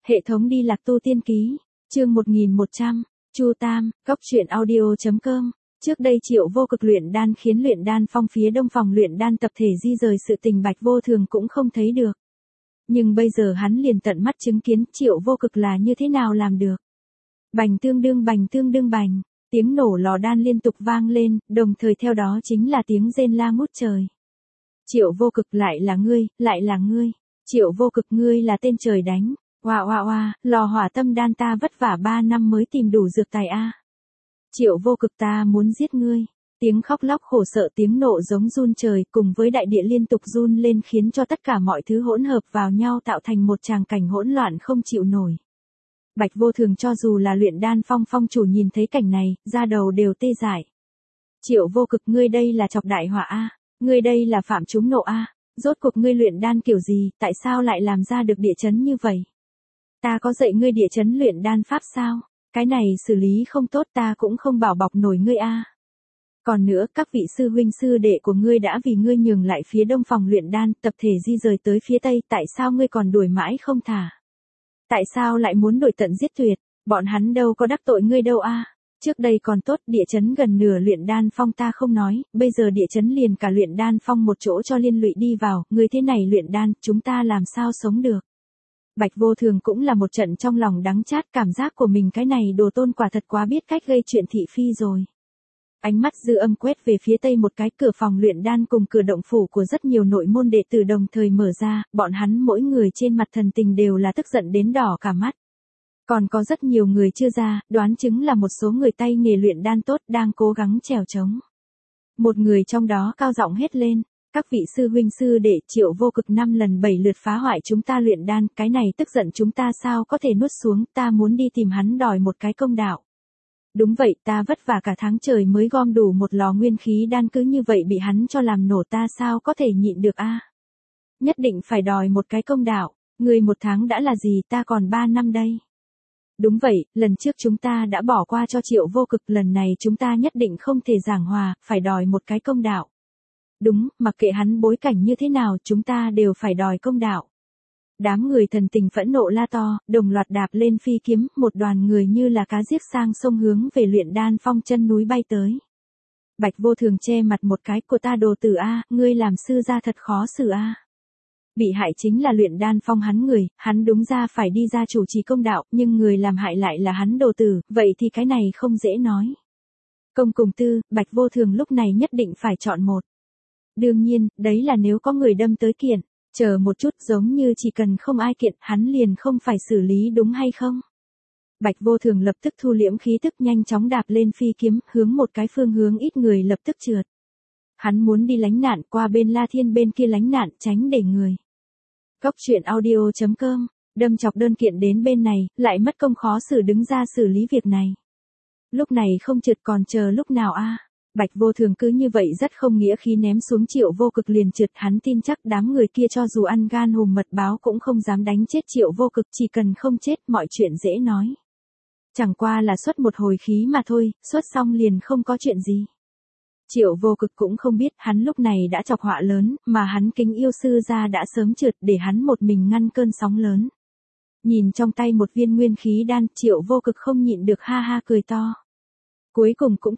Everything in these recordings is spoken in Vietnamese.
Hệ thống đi lạc tu tiên ký, chương 1100, Chu Tam, Cốc truyện audio.com. Trước đây Triệu Vô Cực luyện đan khiến luyện đan phong phía đông phòng luyện đan tập thể di rời sự tình Bạch Vô Thường cũng không thấy được. Nhưng bây giờ hắn liền tận mắt chứng kiến Triệu Vô Cực là như thế nào làm được. Bành tương đương bành, tiếng nổ lò đan liên tục vang lên, đồng thời theo đó chính là tiếng rên la ngút trời. Triệu Vô Cực lại là ngươi, Triệu Vô Cực ngươi là tên trời đánh. Oa, lò hỏa tâm đan ta vất vả 3 năm mới tìm đủ dược tài a. Triệu Vô Cực ta muốn giết ngươi. Tiếng khóc lóc khổ sở, tiếng nộ giống run trời cùng với đại địa liên tục run lên khiến cho tất cả mọi thứ hỗn hợp vào nhau tạo thành một tràng cảnh hỗn loạn không chịu nổi. Bạch Vô Thường cho dù là luyện đan phong phong chủ nhìn thấy cảnh này, da đầu đều tê dại. Triệu Vô Cực ngươi đây là chọc đại họa a, ngươi đây là phạm chúng nộ a, rốt cuộc ngươi luyện đan kiểu gì, tại sao lại làm ra được địa chấn như vậy? Ta có dạy ngươi địa chấn luyện đan pháp sao? Cái này xử lý không tốt ta cũng không bảo bọc nổi ngươi a. Còn nữa, các vị sư huynh sư đệ của ngươi đã vì ngươi nhường lại phía đông phòng luyện đan, tập thể di rời tới phía tây, tại sao ngươi còn đuổi mãi không thả? Tại sao lại muốn đuổi tận giết tuyệt? Bọn hắn đâu có đắc tội ngươi đâu a. Trước đây còn tốt, địa chấn gần nửa luyện đan phong ta không nói, bây giờ địa chấn liền cả luyện đan phong một chỗ cho liên lụy đi vào, ngươi thế này luyện đan, chúng ta làm sao sống được? Bạch Vô Thường cũng là một trận trong lòng đắng chát, cảm giác của mình cái này đồ tôn quả thật quá biết cách gây chuyện thị phi rồi. Ánh mắt dư âm quét về phía tây một cái, cửa phòng luyện đan cùng cửa động phủ của rất nhiều nội môn đệ tử đồng thời mở ra, bọn hắn mỗi người trên mặt thần tình đều là tức giận đến đỏ cả mắt. Còn có rất nhiều người chưa ra, đoán chứng là một số người tay nghề luyện đan tốt đang cố gắng trèo trống. Một người trong đó cao giọng hét lên, các vị sư huynh sư đệ, Triệu Vô Cực 5 lần 7 lượt phá hoại chúng ta luyện đan, cái này tức giận chúng ta sao có thể nuốt xuống, ta muốn đi tìm hắn đòi một cái công đạo. Đúng vậy, ta vất vả cả tháng trời mới gom đủ một lò nguyên khí đan, cứ như vậy bị hắn cho làm nổ, ta sao có thể nhịn được a? Nhất định phải đòi một cái công đạo, người 1 tháng đã là gì, ta còn 3 năm đây. Đúng vậy, lần trước chúng ta đã bỏ qua cho Triệu Vô Cực, lần này chúng ta nhất định không thể giảng hòa, phải đòi một cái công đạo. Đúng, mặc kệ hắn bối cảnh như thế nào, chúng ta đều phải đòi công đạo. Đám người thần tình phẫn nộ la to, đồng loạt đạp lên phi kiếm, một đoàn người như là cá giết sang sông hướng về luyện đan phong chân núi bay tới. Bạch Vô Thường che mặt một cái, của ta đồ tử a, ngươi làm sư gia thật khó xử a. Bị hại chính là luyện đan phong hắn người, hắn đúng ra phải đi ra chủ trì công đạo, nhưng người làm hại lại là hắn đồ tử, vậy thì cái này không dễ nói. Công cùng tư, Bạch Vô Thường lúc này nhất định phải chọn một. Đương nhiên, đấy là nếu có người đâm tới kiện, chờ một chút, giống như chỉ cần không ai kiện, hắn liền không phải xử lý, đúng hay không? Bạch Vô Thường lập tức thu liễm khí tức, nhanh chóng đạp lên phi kiếm, hướng một cái phương hướng ít người lập tức trượt. Hắn muốn đi lánh nạn, qua bên La Thiên bên kia lánh nạn, tránh để người. Cốc truyện audio.com, đâm chọc đơn kiện đến bên này, lại mất công khó xử đứng ra xử lý việc này. Lúc này không trượt còn chờ lúc nào a? Bạch Vô Thường cứ như vậy rất không nghĩa khí ném xuống Triệu Vô Cực liền trượt, hắn tin chắc đám người kia cho dù ăn gan hùm mật báo cũng không dám đánh chết Triệu Vô Cực, chỉ cần không chết mọi chuyện dễ nói. Chẳng qua là xuất một hồi khí mà thôi, xuất xong liền không có chuyện gì. Triệu Vô Cực cũng không biết hắn lúc này đã chọc họa lớn, mà hắn kính yêu sư gia đã sớm trượt để hắn một mình ngăn cơn sóng lớn. Nhìn trong tay một viên nguyên khí đan, Triệu Vô Cực không nhịn được ha ha cười to. Cuối cùng cũng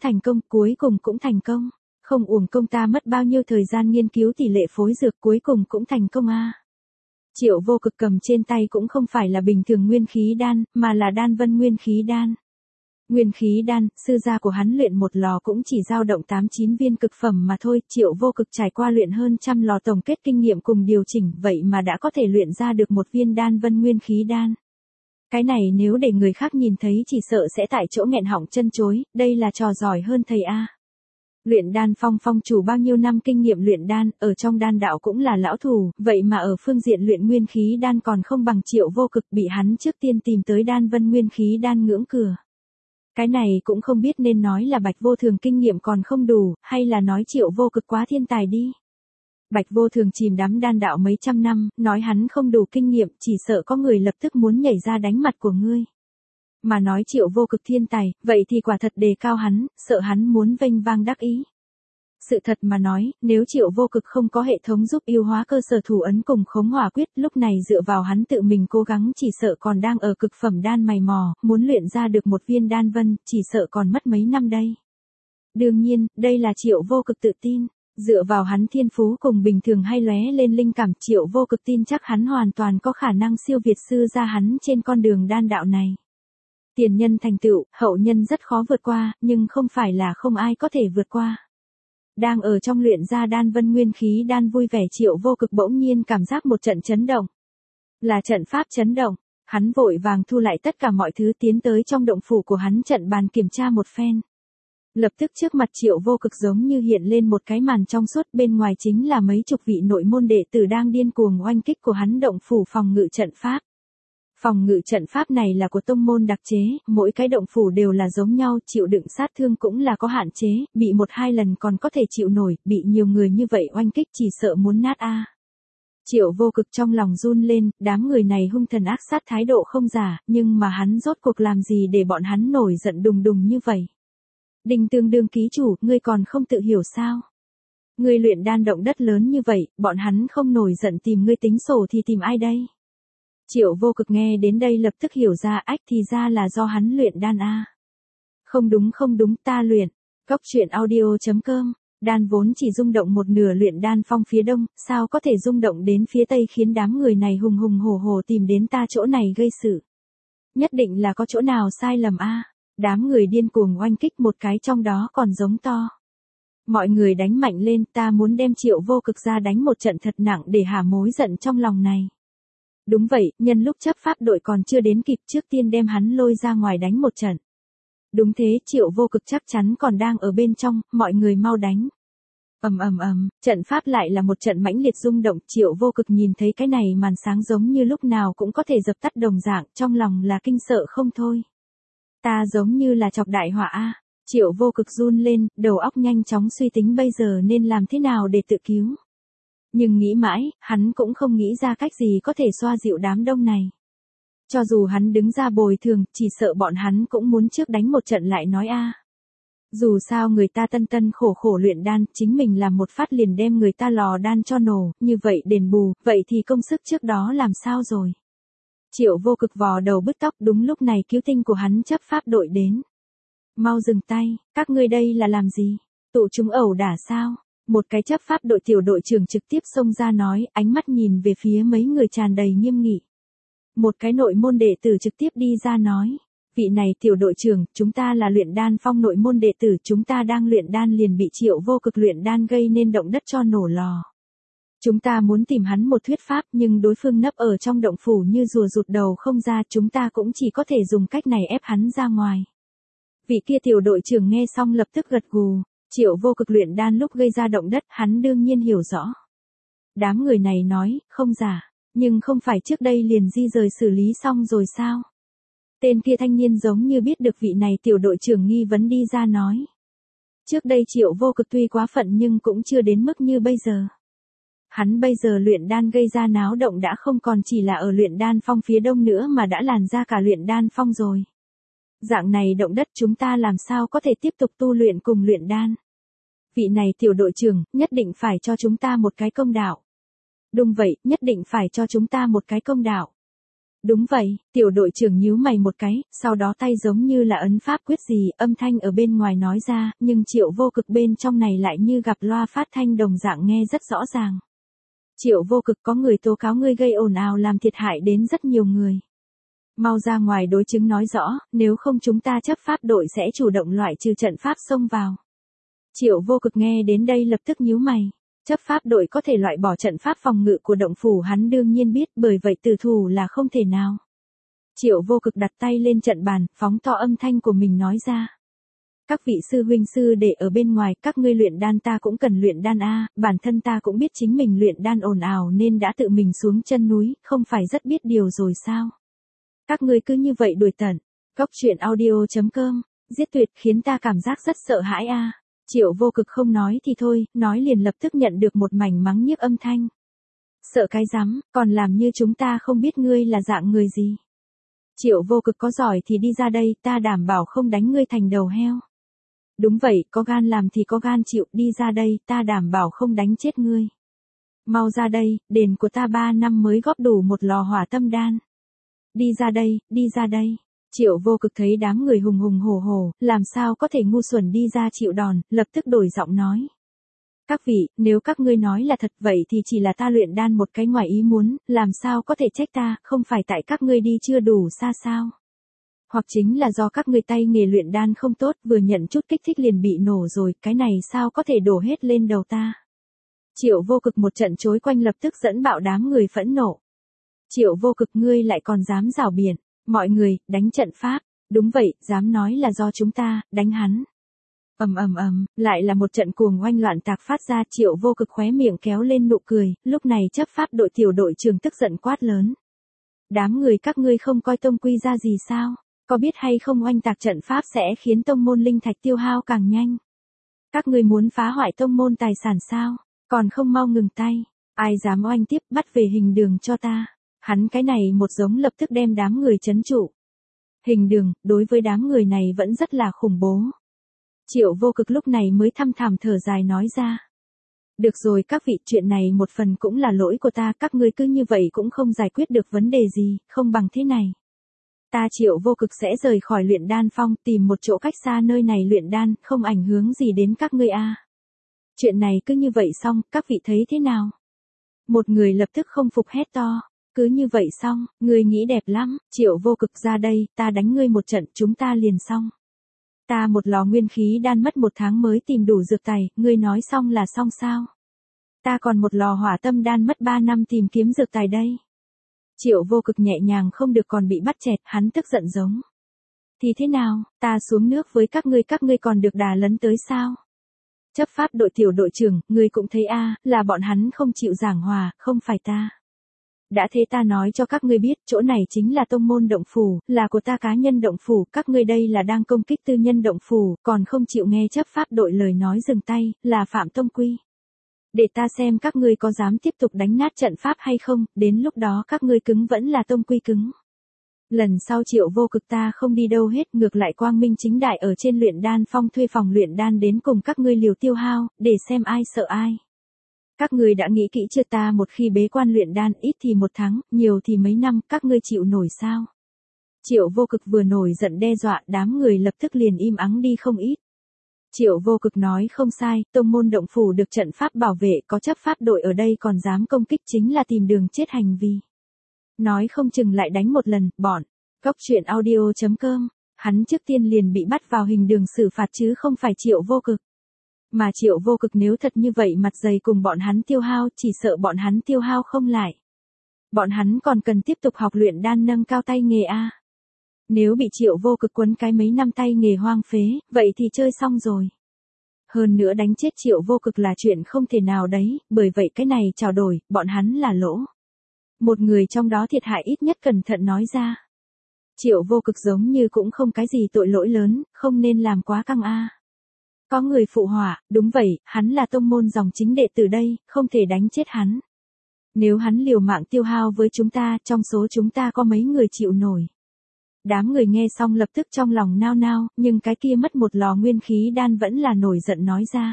thành công, không uổng công ta mất bao nhiêu thời gian nghiên cứu tỷ lệ phối dược, cuối cùng cũng thành công a. Triệu Vô Cực cầm trên tay cũng không phải là bình thường nguyên khí đan, mà là đan vân nguyên khí đan. Nguyên khí đan, sư gia của hắn luyện một lò cũng chỉ dao động 8-9 viên cực phẩm mà thôi, Triệu Vô Cực trải qua luyện hơn 100 lò tổng kết kinh nghiệm cùng điều chỉnh, vậy mà đã có thể luyện ra được một viên đan vân nguyên khí đan. Cái này nếu để người khác nhìn thấy chỉ sợ sẽ tại chỗ nghẹn họng chân chối, đây là trò giỏi hơn thầy a. Luyện đan phong phong chủ bao nhiêu năm kinh nghiệm luyện đan, ở trong đan đạo cũng là lão thủ, vậy mà ở phương diện luyện nguyên khí đan còn không bằng Triệu Vô Cực, bị hắn trước tiên tìm tới đan vân nguyên khí đan ngưỡng cửa. Cái này cũng không biết nên nói là Bạch Vô Thường kinh nghiệm còn không đủ, hay là nói Triệu Vô Cực quá thiên tài đi. Bạch Vô Thường chìm đắm đan đạo mấy trăm năm, nói hắn không đủ kinh nghiệm, chỉ sợ có người lập tức muốn nhảy ra đánh mặt của ngươi. Mà nói Triệu Vô Cực thiên tài, vậy thì quả thật đề cao hắn, sợ hắn muốn vênh vang đắc ý. Sự thật mà nói, nếu Triệu Vô Cực không có hệ thống giúp yêu hóa cơ sở thủ ấn cùng khống hỏa quyết, lúc này dựa vào hắn tự mình cố gắng chỉ sợ còn đang ở cực phẩm đan mày mò, muốn luyện ra được một viên đan vân, chỉ sợ còn mất mấy năm đây. Đương nhiên, đây là Triệu Vô Cực tự tin. Dựa vào hắn thiên phú cùng bình thường hay lóe lên linh cảm, Triệu Vô Cực tin chắc hắn hoàn toàn có khả năng siêu việt sư ra hắn trên con đường đan đạo này. Tiền nhân thành tựu, hậu nhân rất khó vượt qua, nhưng không phải là không ai có thể vượt qua. Đang ở trong luyện ra đan vân nguyên khí đan vui vẻ, Triệu Vô Cực bỗng nhiên cảm giác một trận chấn động. Là trận pháp chấn động, hắn vội vàng thu lại tất cả mọi thứ tiến tới trong động phủ của hắn trận bàn kiểm tra một phen. Lập tức trước mặt Triệu Vô Cực giống như hiện lên một cái màn trong suốt, bên ngoài chính là mấy chục vị nội môn đệ tử đang điên cuồng oanh kích của hắn động phủ phòng ngự trận pháp. Phòng ngự trận pháp này là của tông môn đặc chế, mỗi cái động phủ đều là giống nhau, chịu đựng sát thương cũng là có hạn chế, bị 1-2 lần còn có thể chịu nổi, bị nhiều người như vậy oanh kích chỉ sợ muốn nát a. Triệu Vô Cực trong lòng run lên, đám người này hung thần ác sát thái độ không giả, nhưng mà hắn rốt cuộc làm gì để bọn hắn nổi giận đùng đùng như vậy? Đinh Tương Đương ký chủ, ngươi còn không tự hiểu sao? Ngươi luyện đan động đất lớn như vậy, bọn hắn không nổi giận tìm ngươi tính sổ thì tìm ai đây? Triệu Vô Cực nghe đến đây lập tức hiểu ra, ách thì ra là do hắn luyện đan a. Không đúng, ta luyện. Cốc truyện audio.com, đan vốn chỉ rung động một nửa luyện đan phong phía đông, sao có thể rung động đến phía tây khiến đám người này hùng hùng hổ hổ tìm đến ta chỗ này gây sự. Nhất định là có chỗ nào sai lầm a. Đám người điên cuồng oanh kích, một cái trong đó còn giống to. Mọi người đánh mạnh lên, ta muốn đem Triệu Vô Cực ra đánh một trận thật nặng để hả mối giận trong lòng này. Đúng vậy, nhân lúc chấp pháp đội còn chưa đến kịp, trước tiên đem hắn lôi ra ngoài đánh một trận. Đúng thế, Triệu Vô Cực chắc chắn còn đang ở bên trong, mọi người mau đánh. Trận pháp lại là một trận mãnh liệt rung động, Triệu Vô Cực nhìn thấy cái này màn sáng giống như lúc nào cũng có thể dập tắt đồng dạng, trong lòng là kinh sợ không thôi. Ta giống như là chọc đại họa a. Triệu Vô Cực run lên, đầu óc nhanh chóng suy tính bây giờ nên làm thế nào để tự cứu. Nhưng nghĩ mãi, hắn cũng không nghĩ ra cách gì có thể xoa dịu đám đông này. Cho dù hắn đứng ra bồi thường, chỉ sợ bọn hắn cũng muốn trước đánh một trận lại nói a. Dù sao người ta tân khổ khổ luyện đan, chính mình làm một phát liền đem người ta lò đan cho nổ, như vậy đền bù, vậy thì công sức trước đó làm sao rồi? Triệu Vô Cực vò đầu bứt tóc, đúng lúc này cứu tinh của hắn chấp pháp đội đến. Mau dừng tay, các ngươi đây là làm gì? Tụ chúng ẩu đả sao? Một cái chấp pháp đội tiểu đội trưởng trực tiếp xông ra nói, ánh mắt nhìn về phía mấy người tràn đầy nghiêm nghị. Một cái nội môn đệ tử trực tiếp đi ra nói, vị này tiểu đội trưởng, chúng ta là luyện đan phong nội môn đệ tử, chúng ta đang luyện đan liền bị Triệu Vô Cực luyện đan gây nên động đất cho nổ lò. Chúng ta muốn tìm hắn một thuyết pháp, nhưng đối phương nấp ở trong động phủ như rùa rụt đầu không ra, chúng ta cũng chỉ có thể dùng cách này ép hắn ra ngoài. Vị kia tiểu đội trưởng nghe xong lập tức gật gù, Triệu Vô Cực luyện đan lúc gây ra động đất, hắn đương nhiên hiểu rõ. Đám người này nói, không giả, nhưng không phải trước đây liền di rời xử lý xong rồi sao? Tên kia thanh niên giống như biết được vị này tiểu đội trưởng nghi vấn đi ra nói. Trước đây Triệu Vô Cực tuy quá phận nhưng cũng chưa đến mức như bây giờ. Hắn bây giờ luyện đan gây ra náo động đã không còn chỉ là ở luyện đan phong phía đông nữa mà đã làn ra cả luyện đan phong rồi. Dạng này động đất chúng ta làm sao có thể tiếp tục tu luyện cùng luyện đan. Vị này tiểu đội trưởng, nhất định phải cho chúng ta một cái công đạo. Đúng vậy, nhất định phải cho chúng ta một cái công đạo. Đúng vậy, tiểu đội trưởng nhíu mày một cái, sau đó tay giống như là ấn pháp quyết gì, âm thanh ở bên ngoài nói ra, nhưng Triệu Vô Cực bên trong này lại như gặp loa phát thanh đồng dạng nghe rất rõ ràng. Triệu Vô Cực, có người tố cáo ngươi gây ồn ào làm thiệt hại đến rất nhiều người. Mau ra ngoài đối chứng nói rõ, nếu không chúng ta chấp pháp đội sẽ chủ động loại trừ trận pháp xông vào. Triệu Vô Cực nghe đến đây lập tức nhíu mày. Chấp pháp đội có thể loại bỏ trận pháp phòng ngự của động phủ hắn đương nhiên biết, bởi vậy tử thủ là không thể nào. Triệu Vô Cực đặt tay lên trận bàn, phóng to âm thanh của mình nói ra. Các vị sư huynh sư đệ ở bên ngoài, các ngươi luyện đan ta cũng cần luyện đan a, bản thân ta cũng biết chính mình luyện đan ồn ào nên đã tự mình xuống chân núi, không phải rất biết điều rồi sao? Các ngươi cứ như vậy đuổi tận. Cốc truyện audio.com, giết tuyệt khiến ta cảm giác rất sợ hãi a. Triệu Vô Cực không nói thì thôi, nói liền lập tức nhận được một mảnh mắng nhiếc âm thanh. Sợ cái rắm, còn làm như chúng ta không biết ngươi là dạng người gì. Triệu Vô Cực có giỏi thì đi ra đây, ta đảm bảo không đánh ngươi thành đầu heo. Đúng vậy, có gan làm thì có gan chịu, đi ra đây, ta đảm bảo không đánh chết ngươi. Mau ra đây, đền của ta 3 năm mới góp đủ một lò hỏa tâm đan. Đi ra đây, đi ra đây. Triệu Vô Cực thấy đám người hùng hùng hổ hổ, làm sao có thể ngu xuẩn đi ra chịu đòn, lập tức đổi giọng nói. Các vị, nếu các ngươi nói là thật vậy thì chỉ là ta luyện đan một cái ngoài ý muốn, làm sao có thể trách ta, không phải tại các ngươi đi chưa đủ xa sao? Hoặc chính là do các ngươi tay nghề luyện đan không tốt, vừa nhận chút kích thích liền bị nổ rồi, cái này sao có thể đổ hết lên đầu ta? Triệu Vô Cực một trận chối quanh lập tức dẫn bạo đám người phẫn nộ. Triệu Vô Cực, ngươi lại còn dám rảo biện, mọi người, đánh trận pháp, đúng vậy, dám nói là do chúng ta, đánh hắn. Lại là một trận cuồng oanh loạn tạc phát ra. Triệu Vô Cực khóe miệng kéo lên nụ cười, lúc này chấp pháp đội tiểu đội trưởng tức giận quát lớn. Đám người các ngươi không coi tông quy ra gì sao, có biết hay không oanh tạc trận pháp sẽ khiến tông môn linh thạch tiêu hao càng nhanh. Các ngươi muốn phá hoại tông môn tài sản sao, còn không mau ngừng tay, ai dám oanh tiếp bắt về Hình Đường cho ta. Hắn cái này một giống lập tức đem đám người trấn trụ. Hình Đường, đối với đám người này vẫn rất là khủng bố. Triệu Vô Cực lúc này mới thăm thẳm thở dài nói ra. Được rồi các vị, chuyện này một phần cũng là lỗi của ta, các ngươi cứ như vậy cũng không giải quyết được vấn đề gì, không bằng thế này. Ta Triệu Vô Cực sẽ rời khỏi luyện đan phong, tìm một chỗ cách xa nơi này luyện đan, không ảnh hưởng gì đến các ngươi a. Chuyện này cứ như vậy xong, các vị thấy thế nào? Một người lập tức không phục hét to. Cứ như vậy xong, ngươi nghĩ đẹp lắm, Triệu Vô Cực ra đây, ta đánh ngươi một trận, chúng ta liền xong. Ta một lò nguyên khí đan mất 1 tháng mới tìm đủ dược tài, ngươi nói xong là xong sao? Ta còn một lò hỏa tâm đan mất 3 năm tìm kiếm dược tài đây. Triệu Vô Cực nhẹ nhàng không được còn bị bắt chẹt, hắn tức giận giống. Thì thế nào, ta xuống nước với các ngươi còn được đà lấn tới sao? Chấp pháp đội tiểu đội trưởng, ngươi cũng thấy a, là bọn hắn không chịu giảng hòa, không phải ta. Đã thế ta nói cho các ngươi biết, chỗ này chính là tông môn động phủ, là của ta cá nhân động phủ, các ngươi đây là đang công kích tư nhân động phủ, còn không chịu nghe chấp pháp đội lời nói dừng tay, là phạm tông quy. Để ta xem các ngươi có dám tiếp tục đánh nát trận pháp hay không, đến lúc đó các ngươi cứng vẫn là tông quy cứng. Lần sau Triệu Vô Cực ta không đi đâu hết, ngược lại quang minh chính đại ở trên luyện đan phong thuê phòng luyện đan đến cùng các ngươi liều tiêu hao, để xem ai sợ ai. Các ngươi đã nghĩ kỹ chưa, ta một khi bế quan luyện đan, ít thì 1 tháng, nhiều thì mấy năm, các ngươi chịu nổi sao? Triệu Vô Cực vừa nổi giận đe dọa, đám người lập tức liền im ắng đi không ít. Triệu Vô Cực nói không sai, tông môn động phủ được trận pháp bảo vệ, có chấp pháp đội ở đây còn dám công kích chính là tìm đường chết hành vi. Nói không chừng lại đánh một lần, bọn. Góc truyện audio.com, hắn trước tiên liền bị bắt vào Hình Đường xử phạt chứ không phải Triệu Vô Cực. Mà Triệu Vô Cực nếu thật như vậy mặt dày cùng bọn hắn tiêu hao, chỉ sợ bọn hắn tiêu hao không lại. Bọn hắn còn cần tiếp tục học luyện đan nâng cao tay nghề a. Nếu bị Triệu Vô Cực quấn cái mấy năm tay nghề hoang phế, vậy thì chơi xong rồi. Hơn nữa đánh chết Triệu Vô Cực là chuyện không thể nào đấy, bởi vậy cái này trao đổi, bọn hắn là lỗ. Một người trong đó thiệt hại ít nhất cẩn thận nói ra. Triệu Vô Cực giống như cũng không cái gì tội lỗi lớn, không nên làm quá căng a. Có người phụ họa, đúng vậy, hắn là tông môn dòng chính đệ tử đây, không thể đánh chết hắn. Nếu hắn liều mạng tiêu hao với chúng ta, trong số chúng ta có mấy người chịu nổi. Đám người nghe xong lập tức trong lòng nao nao, nhưng cái kia mất một lò nguyên khí đan vẫn là nổi giận nói ra.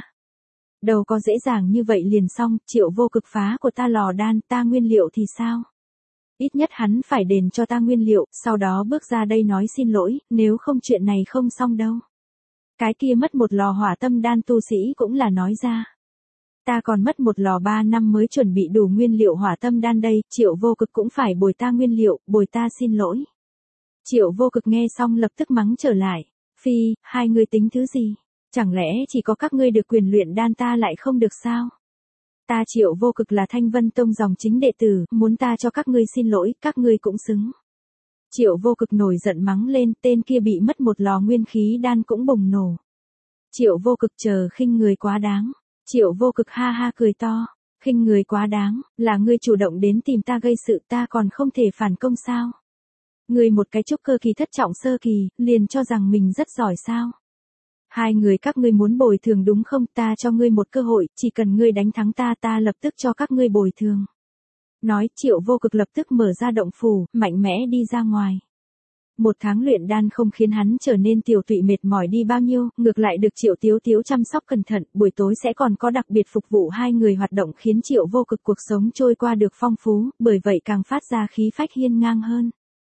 Đâu có dễ dàng như vậy liền xong, Triệu Vô Cực phá của ta lò đan, ta nguyên liệu thì sao? Ít nhất hắn phải đền cho ta nguyên liệu, sau đó bước ra đây nói xin lỗi, nếu không chuyện này không xong đâu. Cái kia mất một lò hỏa tâm đan tu sĩ cũng là nói ra. Ta còn mất một lò 3 năm mới chuẩn bị đủ nguyên liệu hỏa tâm đan đây, Triệu Vô Cực cũng phải bồi ta nguyên liệu, bồi ta xin lỗi. Triệu Vô Cực nghe xong lập tức mắng trở lại. Phi, hai người tính thứ gì? Chẳng lẽ chỉ có các ngươi được quyền luyện đan ta lại không được sao? Ta Triệu Vô Cực là Thanh Vân Tông dòng chính đệ tử, muốn ta cho các ngươi xin lỗi, các ngươi cũng xứng. Triệu Vô Cực nổi giận mắng lên, tên kia bị mất một lò nguyên khí đan cũng bùng nổ. Triệu Vô Cực chờ khinh người quá đáng. Triệu Vô Cực ha ha cười to. Khinh người quá đáng, là ngươi chủ động đến tìm ta gây sự, ta còn không thể phản công sao? Ngươi một cái trúc cơ kỳ thất trọng sơ kỳ, liền cho rằng mình rất giỏi sao? Hai người các ngươi muốn bồi thường đúng không? Ta cho ngươi một cơ hội, chỉ cần ngươi đánh thắng ta, ta lập tức cho các ngươi bồi thường. Nói, Triệu Vô Cực lập tức mở ra động phủ, mạnh mẽ đi ra ngoài. Một tháng luyện đan không khiến hắn trở nên tiểu tụy mệt mỏi đi bao nhiêu, ngược lại được Triệu Tiếu Tiếu chăm sóc cẩn thận, buổi tối sẽ còn có đặc biệt phục vụ hai người hoạt động khiến Triệu Vô Cực cuộc sống trôi qua được phong phú, bởi vậy càng phát ra khí phách hiên ngang hơn.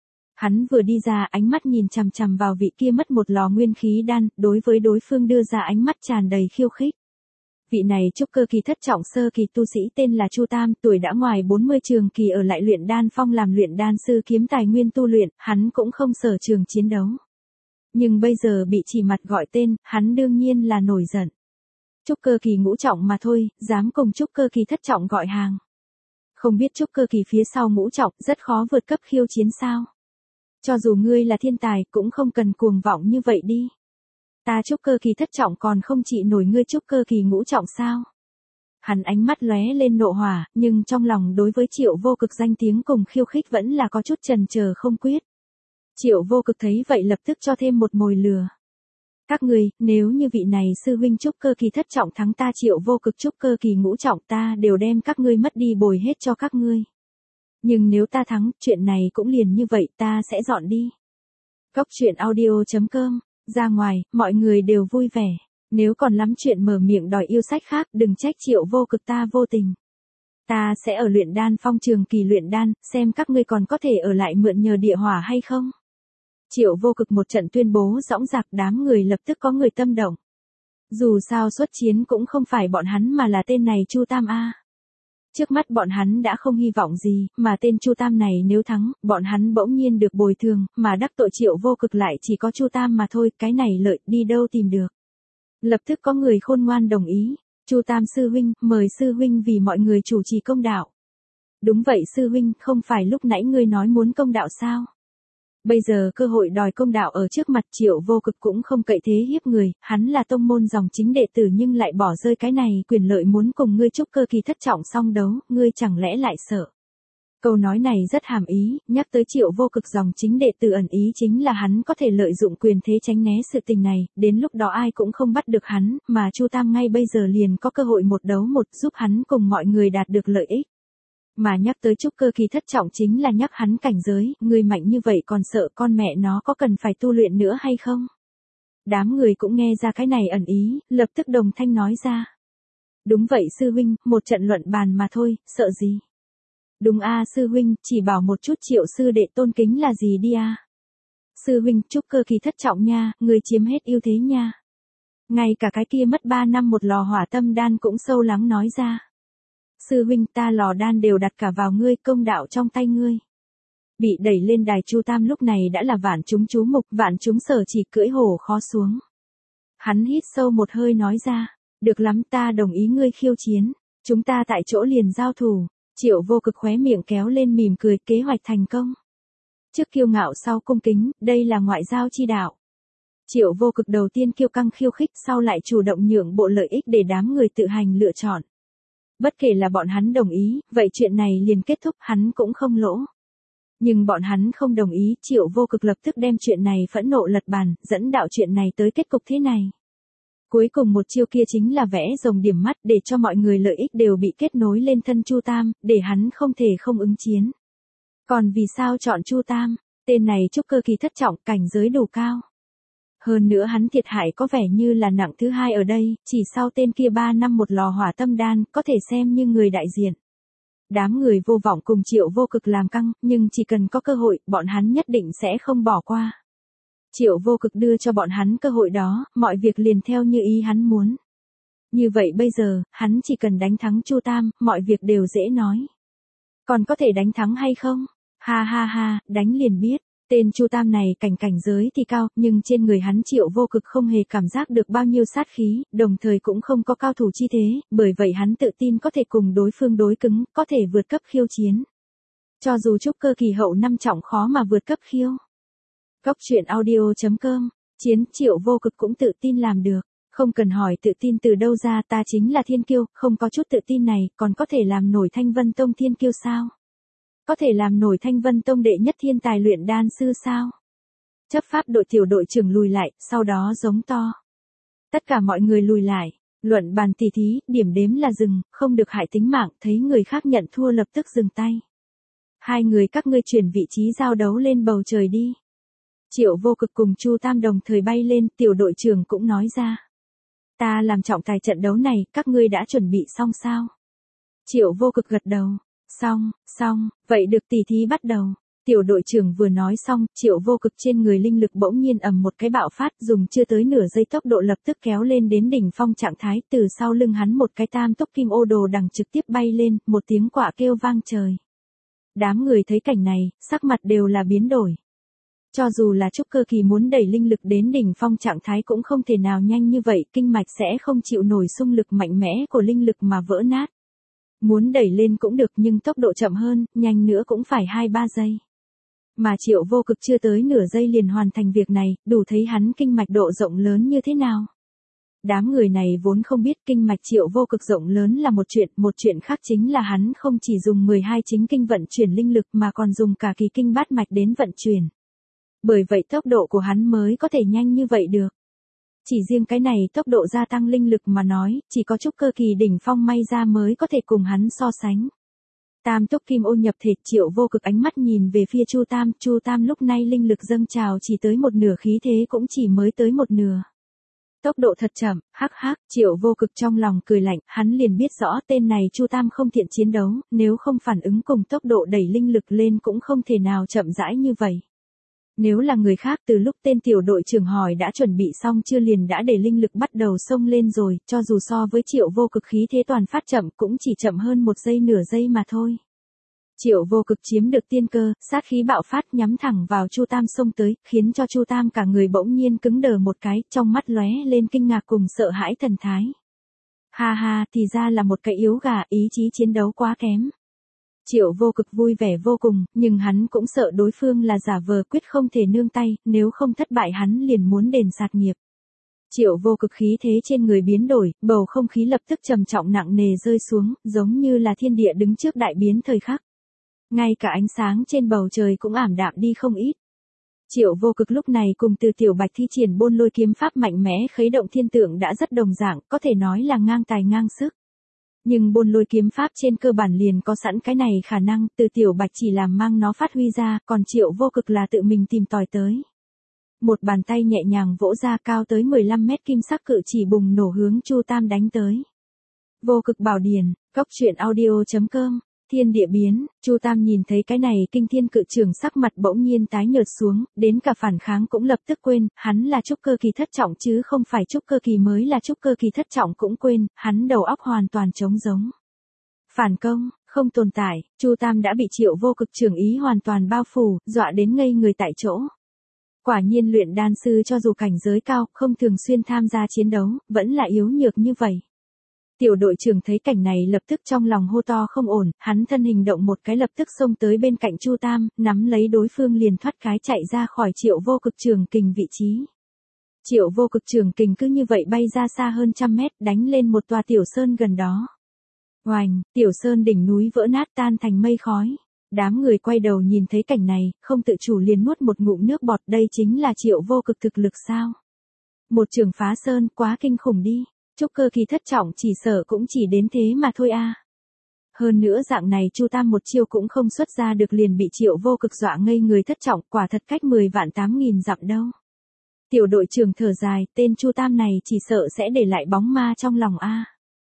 Hắn vừa đi ra ánh mắt nhìn chằm chằm vào vị kia mất một lò nguyên khí đan, đối với đối phương đưa ra ánh mắt tràn đầy khiêu khích. Vị này trúc cơ kỳ thất trọng sơ kỳ tu sĩ tên là Chu Tam, tuổi đã ngoài 40 trường kỳ ở lại luyện đan phong làm luyện đan sư kiếm tài nguyên tu luyện, hắn cũng không sở trường chiến đấu. Nhưng bây giờ bị chỉ mặt gọi tên, hắn đương nhiên là nổi giận. Trúc cơ kỳ ngũ trọng mà thôi, dám cùng trúc cơ kỳ thất trọng gọi hàng. Không biết trúc cơ kỳ phía sau ngũ trọng rất khó vượt cấp khiêu chiến sao? Cho dù ngươi là thiên tài cũng không cần cuồng vọng như vậy đi. Ta trúc cơ kỳ thất trọng còn không trị nổi ngươi trúc cơ kỳ ngũ trọng sao? Hắn ánh mắt lóe lên nộ hỏa, nhưng trong lòng đối với Triệu Vô Cực danh tiếng cùng khiêu khích vẫn là có chút chần chờ không quyết. Triệu Vô Cực thấy vậy lập tức cho thêm một mồi lừa. Các ngươi, nếu như vị này sư huynh trúc cơ kỳ thất trọng thắng ta Triệu Vô Cực trúc cơ kỳ ngũ trọng ta đều đem các ngươi mất đi bồi hết cho các ngươi. Nhưng nếu ta thắng, chuyện này cũng liền như vậy ta sẽ dọn đi. Góc truyện audio.com, ra ngoài, mọi người đều vui vẻ. Nếu còn lắm chuyện mở miệng đòi yêu sách khác đừng trách Triệu Vô Cực ta vô tình. Ta sẽ ở luyện đan phong trường kỳ luyện đan, xem các ngươi còn có thể ở lại mượn nhờ địa hỏa hay không. Triệu Vô Cực một trận tuyên bố dõng dạc đám người lập tức có người tâm động. Dù sao xuất chiến cũng không phải bọn hắn mà là tên này Chu Tam A. Trước mắt bọn hắn đã không hy vọng gì, mà tên Chu Tam này nếu thắng, bọn hắn bỗng nhiên được bồi thường, mà đắc tội Triệu Vô Cực lại chỉ có Chu Tam mà thôi, cái này lợi đi đâu tìm được. Lập tức có người khôn ngoan đồng ý, Chu Tam sư huynh, mời sư huynh vì mọi người chủ trì công đạo. Đúng vậy sư huynh, không phải lúc nãy ngươi nói muốn công đạo sao? Bây giờ cơ hội đòi công đạo ở trước mặt Triệu Vô Cực cũng không cậy thế hiếp người, hắn là tông môn dòng chính đệ tử nhưng lại bỏ rơi cái này quyền lợi muốn cùng ngươi trúc cơ kỳ thất trọng song đấu, ngươi chẳng lẽ lại sợ. Câu nói này rất hàm ý, nhắc tới Triệu Vô Cực dòng chính đệ tử ẩn ý chính là hắn có thể lợi dụng quyền thế tránh né sự tình này, đến lúc đó ai cũng không bắt được hắn, mà Chu Tam ngay bây giờ liền có cơ hội một đấu một giúp hắn cùng mọi người đạt được lợi ích. Mà nhắc tới trúc cơ kỳ thất trọng chính là nhắc hắn cảnh giới, người mạnh như vậy còn sợ con mẹ nó có cần phải tu luyện nữa hay không? Đám người cũng nghe ra cái này ẩn ý, lập tức đồng thanh nói ra. Đúng vậy sư huynh, một trận luận bàn mà thôi, sợ gì? Đúng a sư huynh, chỉ bảo một chút Triệu sư đệ tôn kính là gì đi a. Sư huynh, trúc cơ kỳ thất trọng nha, người chiếm hết ưu thế nha. Ngay cả cái kia mất 3 năm một lò hỏa tâm đan cũng sâu lắng nói ra. Sư huynh ta lò đan đều đặt cả vào ngươi, công đạo trong tay ngươi. Bị đẩy lên đài Chu Tam lúc này đã là vạn chúng chú mục, vạn chúng sở chỉ cưỡi hổ khó xuống. Hắn hít sâu một hơi nói ra, được lắm ta đồng ý ngươi khiêu chiến, chúng ta tại chỗ liền giao thủ. Triệu Vô Cực khóe miệng kéo lên mỉm cười, kế hoạch thành công. Trước kiêu ngạo sau cung kính, đây là ngoại giao chi đạo. Triệu Vô Cực đầu tiên kiêu căng khiêu khích, sau lại chủ động nhượng bộ lợi ích để đám người tự hành lựa chọn. Bất kể là bọn hắn đồng ý, vậy chuyện này liền kết thúc, hắn cũng không lỗ. Nhưng bọn hắn không đồng ý, Triệu Vô Cực lập tức đem chuyện này phẫn nộ lật bàn, dẫn đạo chuyện này tới kết cục thế này. Cuối cùng một chiêu kia chính là vẽ rồng điểm mắt để cho mọi người lợi ích đều bị kết nối lên thân Chu Tam, để hắn không thể không ứng chiến. Còn vì sao chọn Chu Tam? Tên này trúc cơ kỳ thất trọng, cảnh giới đủ cao. Hơn nữa hắn thiệt hại có vẻ như là nặng thứ hai ở đây, chỉ sau tên kia 3 năm một lò hỏa tâm đan, có thể xem như người đại diện. Đám người vô vọng cùng Triệu Vô Cực làm căng, nhưng chỉ cần có cơ hội, bọn hắn nhất định sẽ không bỏ qua. Triệu Vô Cực đưa cho bọn hắn cơ hội đó, mọi việc liền theo như ý hắn muốn. Như vậy bây giờ, hắn chỉ cần đánh thắng Chu Tam, mọi việc đều dễ nói. Còn có thể đánh thắng hay không? Ha ha ha, đánh liền biết. Tên Chu Tam này cảnh giới thì cao, nhưng trên người hắn Triệu Vô Cực không hề cảm giác được bao nhiêu sát khí, đồng thời cũng không có cao thủ chi thế, bởi vậy hắn tự tin có thể cùng đối phương đối cứng, có thể vượt cấp khiêu chiến. Cho dù trúc cơ kỳ hậu 5 trọng khó mà vượt cấp khiêu. Góc truyện audio.com, chiến Triệu Vô Cực cũng tự tin làm được, không cần hỏi tự tin từ đâu ra, ta chính là thiên kiêu, không có chút tự tin này, còn có thể làm nổi Thanh Vân Tông thiên kiêu sao? Có thể làm nổi Thanh Vân Tông đệ nhất thiên tài luyện đan sư sao? Chấp pháp đội tiểu đội trưởng lùi lại, sau đó giống to. Tất cả mọi người lùi lại, luận bàn tỉ thí, điểm đếm là dừng, không được hại tính mạng, thấy người khác nhận thua lập tức dừng tay. Hai người các ngươi chuyển vị trí giao đấu lên bầu trời đi. Triệu Vô Cực cùng Chu Tam đồng thời bay lên, tiểu đội trưởng cũng nói ra. Ta làm trọng tài trận đấu này, các ngươi đã chuẩn bị xong sao? Triệu Vô Cực gật đầu. Xong, vậy được tỉ thí bắt đầu. Tiểu đội trưởng vừa nói xong, Triệu Vô Cực trên người linh lực bỗng nhiên ầm một cái bạo phát, dùng chưa tới nửa giây tốc độ lập tức kéo lên đến đỉnh phong trạng thái, từ sau lưng hắn một cái tam túc kim ô đồ đằng trực tiếp bay lên, một tiếng quạ kêu vang trời. Đám người thấy cảnh này, sắc mặt đều là biến đổi. Cho dù là trúc cơ kỳ muốn đẩy linh lực đến đỉnh phong trạng thái cũng không thể nào nhanh như vậy, kinh mạch sẽ không chịu nổi xung lực mạnh mẽ của linh lực mà vỡ nát. Muốn đẩy lên cũng được nhưng tốc độ chậm hơn, nhanh nữa cũng phải 2-3 giây. Mà Triệu Vô Cực chưa tới nửa giây liền hoàn thành việc này, đủ thấy hắn kinh mạch độ rộng lớn như thế nào. Đám người này vốn không biết kinh mạch Triệu Vô Cực rộng lớn là một chuyện khác chính là hắn không chỉ dùng 12 chính kinh vận chuyển linh lực mà còn dùng cả kỳ kinh bát mạch đến vận chuyển. Bởi vậy tốc độ của hắn mới có thể nhanh như vậy được. Chỉ riêng cái này tốc độ gia tăng linh lực mà nói, chỉ có trúc cơ kỳ đỉnh phong may ra mới có thể cùng hắn so sánh. Tam túc kim ô nhập thể, Triệu Vô Cực ánh mắt nhìn về phía Chu Tam lúc này linh lực dâng trào chỉ tới một nửa, khí thế cũng chỉ mới tới một nửa. Tốc độ thật chậm, hắc, Triệu Vô Cực trong lòng cười lạnh, hắn liền biết rõ tên này Chu Tam không thiện chiến đấu, nếu không phản ứng cùng tốc độ đẩy linh lực lên cũng không thể nào chậm rãi như vậy. Nếu là người khác từ lúc tên tiểu đội trưởng hỏi đã chuẩn bị xong chưa liền đã để linh lực bắt đầu xông lên rồi, cho dù so với Triệu Vô Cực khí thế toàn phát chậm cũng chỉ chậm hơn một giây nửa giây mà thôi. Triệu Vô Cực chiếm được tiên cơ, sát khí bạo phát nhắm thẳng vào Chu Tam xông tới, khiến cho Chu Tam cả người bỗng nhiên cứng đờ một cái, trong mắt lóe lên kinh ngạc cùng sợ hãi thần thái. Ha, thì ra là một cái yếu gà, ý chí chiến đấu quá kém. Triệu Vô Cực vui vẻ vô cùng, nhưng hắn cũng sợ đối phương là giả vờ quyết không thể nương tay, nếu không thất bại hắn liền muốn đền sạt nghiệp. Triệu Vô Cực khí thế trên người biến đổi, bầu không khí lập tức trầm trọng nặng nề rơi xuống, giống như là thiên địa đứng trước đại biến thời khắc. Ngay cả ánh sáng trên bầu trời cũng ảm đạm đi không ít. Triệu Vô Cực lúc này cùng Từ Tiểu Bạch thi triển Bôn Lôi kiếm pháp mạnh mẽ khuấy động thiên tượng đã rất đồng dạng, có thể nói là ngang tài ngang sức. Nhưng Bôn Lôi kiếm pháp trên cơ bản liền có sẵn cái này khả năng, Từ Tiểu Bạch chỉ làm mang nó phát huy ra, còn Triệu Vô Cực là tự mình tìm tòi tới. Một bàn tay nhẹ nhàng vỗ ra, cao tới 15 mét kim sắc cự chỉ bùng nổ hướng Chu Tam đánh tới. Vô Cực Bảo Điển, goctruyện.audio.com. Thiên địa biến, Chu Tam nhìn thấy cái này kinh thiên cự trường sắc mặt bỗng nhiên tái nhợt xuống, đến cả phản kháng cũng lập tức quên, hắn là trúc cơ kỳ thất trọng chứ không phải trúc cơ kỳ mới là trúc cơ kỳ thất trọng cũng quên, hắn đầu óc hoàn toàn trống rỗng. Phản công, không tồn tại, Chu Tam đã bị Triệu Vô Cực trường ý hoàn toàn bao phủ, dọa đến ngây người tại chỗ. Quả nhiên luyện đan sư cho dù cảnh giới cao, không thường xuyên tham gia chiến đấu, vẫn là yếu nhược như vậy. Tiểu đội trưởng thấy cảnh này lập tức trong lòng hô to không ổn, hắn thân hình động một cái lập tức xông tới bên cạnh Chu Tam, nắm lấy đối phương liền thoát cái chạy ra khỏi Triệu Vô Cực trường kình vị trí. Triệu Vô Cực trường kình cứ như vậy bay ra xa hơn 100 mét, đánh lên một tòa tiểu sơn gần đó. Oành, tiểu sơn đỉnh núi vỡ nát tan thành mây khói. Đám người quay đầu nhìn thấy cảnh này, không tự chủ liền nuốt một ngụm nước bọt, đây chính là Triệu Vô Cực thực lực sao? Một trường phá sơn quá kinh khủng đi. Trúc cơ kỳ thất trọng chỉ sợ cũng chỉ đến thế mà thôi a. Hơn nữa dạng này Chu Tam một chiêu cũng không xuất ra được liền bị Triệu Vô Cực dọa ngây người thất trọng, quả thật cách 10 vạn 8.000 dặm đâu. Tiểu đội trưởng thở dài, tên Chu Tam này chỉ sợ sẽ để lại bóng ma trong lòng a.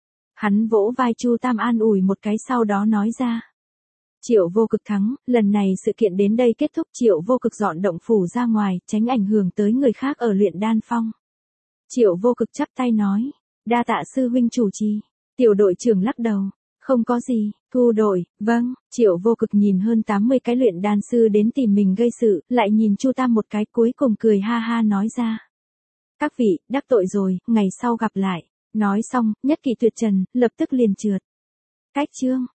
Hắn vỗ vai Chu Tam an ủi một cái sau đó nói ra. Triệu Vô Cực thắng, lần này sự kiện đến đây kết thúc, Triệu Vô Cực dọn động phủ ra ngoài, tránh ảnh hưởng tới người khác ở luyện đan phong. Triệu Vô Cực chắp tay nói. Đa tạ sư huynh chủ trì. Tiểu đội trưởng lắc đầu. Không có gì, thu đội, vâng. Triệu Vô Cực nhìn hơn 80 cái luyện đan sư đến tìm mình gây sự, lại nhìn Chu Tam một cái cuối cùng cười ha ha nói ra. Các vị, đắc tội rồi, ngày sau gặp lại. Nói xong, nhất kỵ tuyệt trần, lập tức liền trượt. Cách chương.